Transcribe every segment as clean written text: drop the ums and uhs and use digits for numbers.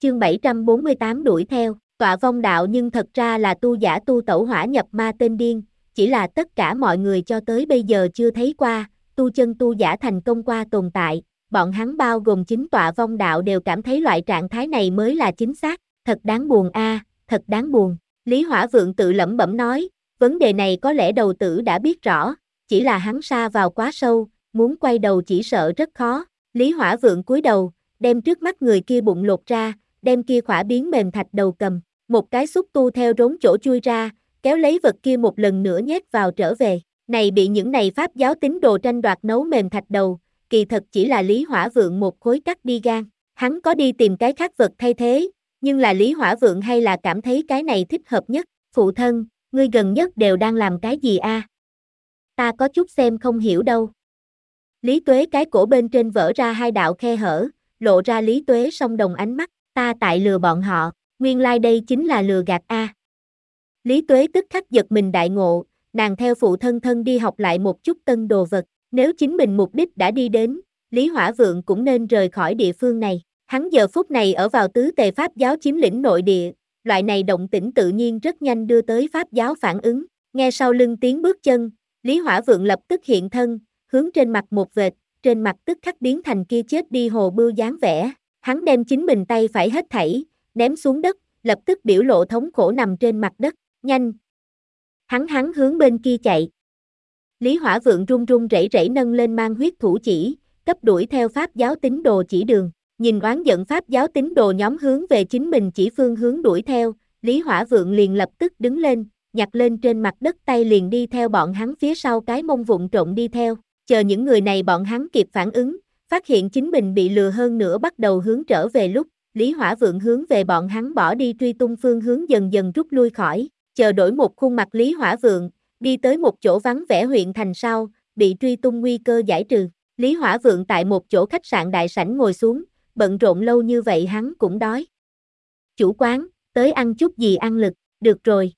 Chương 748 đuổi theo, tọa vong đạo nhưng thật ra là tu giả tu tẩu hỏa nhập ma tên điên, chỉ là tất cả mọi người cho tới bây giờ chưa thấy qua, tu chân tu giả thành công qua tồn tại, bọn hắn bao gồm chính tọa vong đạo đều cảm thấy loại trạng thái này mới là chính xác, thật đáng buồn a, thật đáng buồn. Lý Hỏa Vượng tự lẩm bẩm nói, vấn đề này có lẽ đầu tử đã biết rõ, chỉ là hắn sa vào quá sâu, muốn quay đầu chỉ sợ rất khó. Lý Hỏa Vượng cúi đầu, đem trước mắt người kia bụng lột ra, đem kia khỏa biến mềm thạch đầu cầm, một cái xúc tu theo rốn chỗ chui ra, kéo lấy vật kia một lần nữa nhét vào trở về. Này bị những này pháp giáo tín đồ tranh đoạt nấu mềm thạch đầu, kỳ thật chỉ là Lý Hỏa Vượng một khối cắt đi gan. Hắn có đi tìm cái khác vật thay thế, nhưng là Lý Hỏa Vượng hay là cảm thấy cái này thích hợp nhất. Phụ thân, ngươi gần nhất đều đang làm cái gì a? Ta có chút xem không hiểu đâu. Lý Tuế cái cổ bên trên vỡ ra hai đạo khe hở, lộ ra Lý Tuế song đồng ánh mắt, ta tại lừa bọn họ, nguyên lai đây chính là lừa gạt a. Lý Tuế tức khắc giật mình đại ngộ, nàng theo phụ thân thân đi học lại một chút tân đồ vật, nếu chính mình mục đích đã đi đến, Lý Hỏa Vượng cũng nên rời khỏi địa phương này. Hắn giờ phút này ở vào tứ tề pháp giáo chiếm lĩnh nội địa, loại này động tĩnh tự nhiên rất nhanh đưa tới pháp giáo phản ứng, nghe sau lưng tiếng bước chân, Lý Hỏa Vượng lập tức hiện thân, hướng trên mặt một vệt, trên mặt tức khắc biến thành kia chết đi hồ bưu dáng vẻ, hắn đem chính mình tay phải hết thảy, ném xuống đất, lập tức biểu lộ thống khổ nằm trên mặt đất, nhanh. Hắn hướng bên kia chạy. Lý Hỏa Vượng run run rẩy rẩy nâng lên mang huyết thủ chỉ, cấp đuổi theo pháp giáo tín đồ chỉ đường, nhìn oán giận pháp giáo tín đồ nhóm hướng về chính mình chỉ phương hướng đuổi theo, Lý Hỏa Vượng liền lập tức đứng lên, nhặt lên trên mặt đất tay liền đi theo bọn hắn phía sau cái mông vụng trộn đi theo, chờ những người này bọn hắn kịp phản ứng, phát hiện chính mình bị lừa hơn nữa bắt đầu hướng trở về lúc, Lý Hỏa Vượng hướng về bọn hắn bỏ đi truy tung phương hướng dần dần rút lui khỏi, chờ đổi một khuôn mặt Lý Hỏa Vượng, đi tới một chỗ vắng vẻ huyện thành sau, bị truy tung nguy cơ giải trừ. Lý Hỏa Vượng tại một chỗ khách sạn đại sảnh ngồi xuống, bận rộn lâu như vậy hắn cũng đói. Chủ quán, tới ăn chút gì ăn lực, được rồi.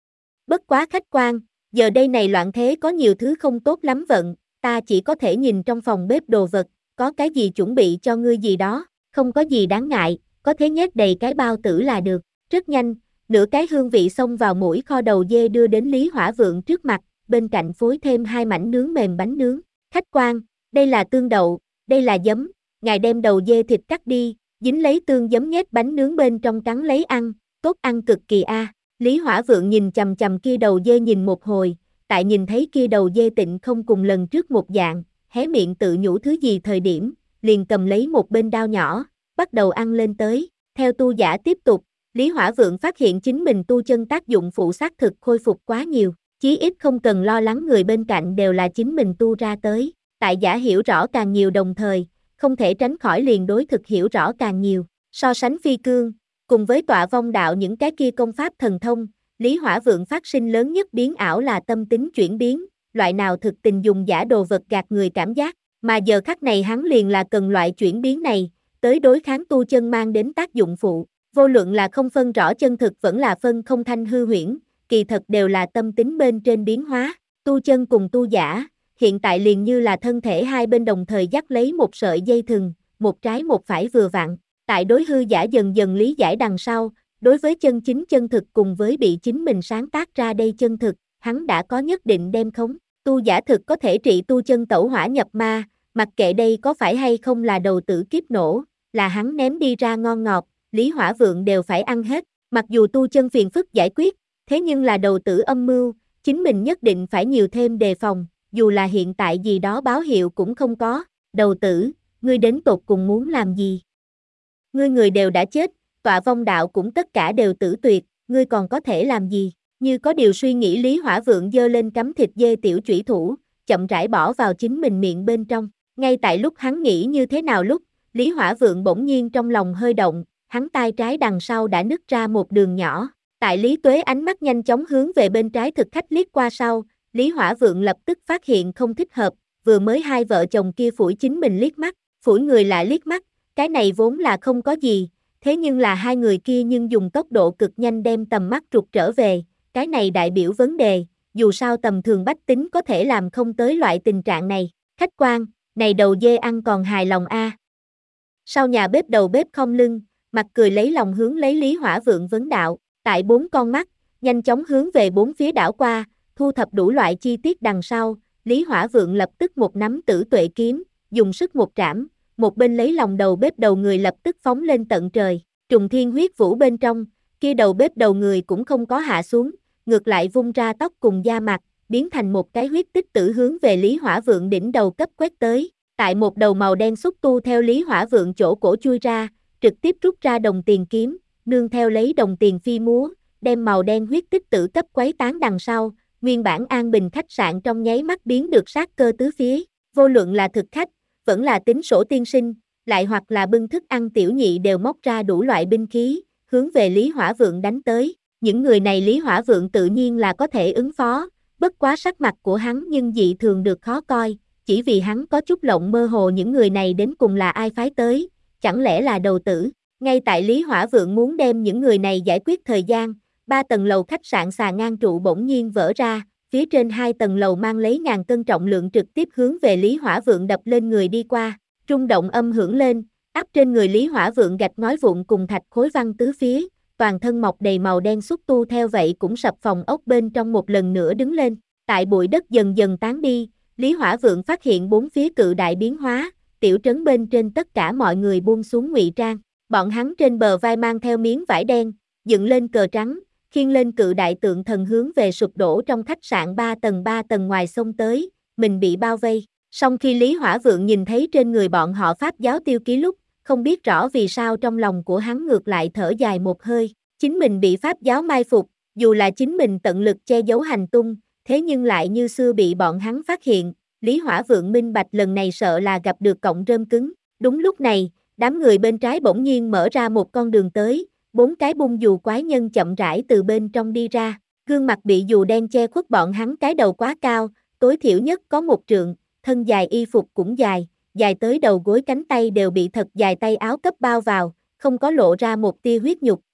Bất quá khách quan, giờ đây này loạn thế có nhiều thứ không tốt lắm vận, ta chỉ có thể nhìn trong phòng bếp đồ vật, có cái gì chuẩn bị cho ngươi gì đó, không có gì đáng ngại, có thế nhét đầy cái bao tử là được. Rất nhanh, nửa cái hương vị xông vào mũi kho đầu dê đưa đến Lý Hỏa Vượng trước mặt, bên cạnh phối thêm hai mảnh nướng mềm bánh nướng. Khách quan, đây là tương đậu, đây là giấm, ngài đem đầu dê thịt cắt đi, dính lấy tương giấm nhét bánh nướng bên trong cắn lấy ăn, tốt ăn cực kỳ a. Lý Hỏa Vượng nhìn chằm chằm kia đầu dê nhìn một hồi, tại nhìn thấy kia đầu dê tịnh không cùng lần trước một dạng, hé miệng tự nhủ thứ gì thời điểm, liền cầm lấy một bên đao nhỏ, bắt đầu ăn lên tới. Theo tu giả tiếp tục, Lý Hỏa Vượng phát hiện chính mình tu chân tác dụng phụ xác thực khôi phục quá nhiều, chí ít không cần lo lắng người bên cạnh đều là chính mình tu ra tới. Tại giả hiểu rõ càng nhiều đồng thời, không thể tránh khỏi liền đối thực hiểu rõ càng nhiều, so sánh phi cương, cùng với tọa vong đạo những cái kia công pháp thần thông, Lý Hỏa Vượng phát sinh lớn nhất biến ảo là tâm tính chuyển biến, loại nào thực tình dùng giả đồ vật gạt người cảm giác, mà giờ khắc này hắn liền là cần loại chuyển biến này, tới đối kháng tu chân mang đến tác dụng phụ, vô luận là không phân rõ chân thực vẫn là phân không thanh hư huyễn, kỳ thật đều là tâm tính bên trên biến hóa, tu chân cùng tu giả, hiện tại liền như là thân thể hai bên đồng thời dắt lấy một sợi dây thừng, một trái một phải vừa vặn, tại đối hư giả dần dần lý giải đằng sau, đối với chân chính chân thực cùng với bị chính mình sáng tác ra đây chân thực, hắn đã có nhất định đem khống, tu giả thực có thể trị tu chân tẩu hỏa nhập ma, mặc kệ đây có phải hay không là đầu tử kiếp nổ, là hắn ném đi ra ngon ngọt, Lý Hỏa Vượng đều phải ăn hết, mặc dù tu chân phiền phức giải quyết, thế nhưng là đầu tử âm mưu, chính mình nhất định phải nhiều thêm đề phòng, dù là hiện tại gì đó báo hiệu cũng không có, đầu tử, ngươi đến tột cùng muốn làm gì? Ngươi người đều đã chết, tọa vong đạo cũng tất cả đều tử tuyệt, ngươi còn có thể làm gì? Như có điều suy nghĩ Lý Hỏa Vượng giơ lên cắm thịt dê tiểu chủy thủ, chậm rãi bỏ vào chính mình miệng bên trong, ngay tại lúc hắn nghĩ như thế nào lúc, Lý Hỏa Vượng bỗng nhiên trong lòng hơi động, hắn tay trái đằng sau đã nứt ra một đường nhỏ, tại Lý Tuế ánh mắt nhanh chóng hướng về bên trái thực khách liếc qua sau, Lý Hỏa Vượng lập tức phát hiện không thích hợp, vừa mới hai vợ chồng kia phủi chính mình liếc mắt, phủi người lại liếc mắt, cái này vốn là không có gì, thế nhưng là hai người kia nhưng dùng tốc độ cực nhanh đem tầm mắt trục trở về, cái này đại biểu vấn đề, dù sao tầm thường bách tính có thể làm không tới loại tình trạng này, khách quan, này đầu dê ăn còn hài lòng a. Sau nhà bếp đầu bếp không lưng, mặt cười lấy lòng hướng lấy Lý Hỏa Vượng vấn đạo, tại 4 con mắt, nhanh chóng hướng về 4 phía đảo qua, thu thập đủ loại chi tiết đằng sau, Lý Hỏa Vượng lập tức một nắm Tử Tuệ kiếm, dùng sức một trảm, một bên lấy lòng đầu bếp đầu người lập tức phóng lên tận trời, trùng thiên huyết vũ bên trong, kia đầu bếp đầu người cũng không có hạ xuống, ngược lại vung ra tóc cùng da mặt, biến thành một cái huyết tích tử hướng về Lý Hỏa Vượng đỉnh đầu cấp quét tới, tại một đầu màu đen xúc tu theo Lý Hỏa Vượng chỗ cổ chui ra, trực tiếp rút ra đồng tiền kiếm, nương theo lấy đồng tiền phi múa, đem màu đen huyết tích tử cấp quấy tán đằng sau, nguyên bản an bình khách sạn trong nháy mắt biến được sát cơ tứ phía, vô luận là thực khách, vẫn là tính sổ tiên sinh, lại hoặc là bưng thức ăn tiểu nhị đều móc ra đủ loại binh khí, hướng về Lý Hỏa Vượng đánh tới, những người này Lý Hỏa Vượng tự nhiên là có thể ứng phó, bất quá sắc mặt của hắn nhưng dị thường được khó coi, chỉ vì hắn có chút lộng mơ hồ những người này đến cùng là ai phái tới, chẳng lẽ là đầu tử, ngay tại Lý Hỏa Vượng muốn đem những người này giải quyết thời gian, 3 tầng lầu khách sạn xà ngang trụ bỗng nhiên vỡ ra, phía trên 2 tầng lầu mang lấy ngàn cân trọng lượng trực tiếp hướng về Lý Hỏa Vượng đập lên người đi qua, rung động âm hưởng lên, áp trên người Lý Hỏa Vượng gạch ngói vụn cùng thạch khối văng tứ phía, toàn thân mọc đầy màu đen xúc tu theo vậy cũng sập phòng ốc bên trong một lần nữa đứng lên, tại bụi đất dần dần tán đi, Lý Hỏa Vượng phát hiện 4 phía cự đại biến hóa, tiểu trấn bên trên tất cả mọi người buông xuống ngụy trang, bọn hắn trên bờ vai mang theo miếng vải đen, dựng lên cờ trắng, khiêng lên cự đại tượng thần hướng về sụp đổ trong khách sạn 3 tầng ngoài sông tới, mình bị bao vây. Song khi Lý Hỏa Vượng nhìn thấy trên người bọn họ pháp giáo tiêu ký lúc, không biết rõ vì sao trong lòng của hắn ngược lại thở dài một hơi, chính mình bị pháp giáo mai phục, dù là chính mình tận lực che giấu hành tung, thế nhưng lại như xưa bị bọn hắn phát hiện, Lý Hỏa Vượng minh bạch lần này sợ là gặp được cọng rơm cứng. Đúng lúc này, đám người bên trái bỗng nhiên mở ra một con đường tới, 4 cái bung dù quái nhân chậm rãi từ bên trong đi ra, gương mặt bị dù đen che khuất bọn hắn cái đầu quá cao, tối thiểu nhất có 1 trượng, thân dài y phục cũng dài, dài tới đầu gối cánh tay đều bị thật dài tay áo cấp bao vào, không có lộ ra một tia huyết nhục,